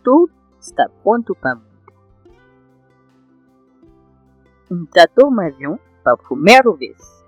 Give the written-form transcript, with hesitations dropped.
tudo está pronto para mudar. Um trator avião para a primeira vez.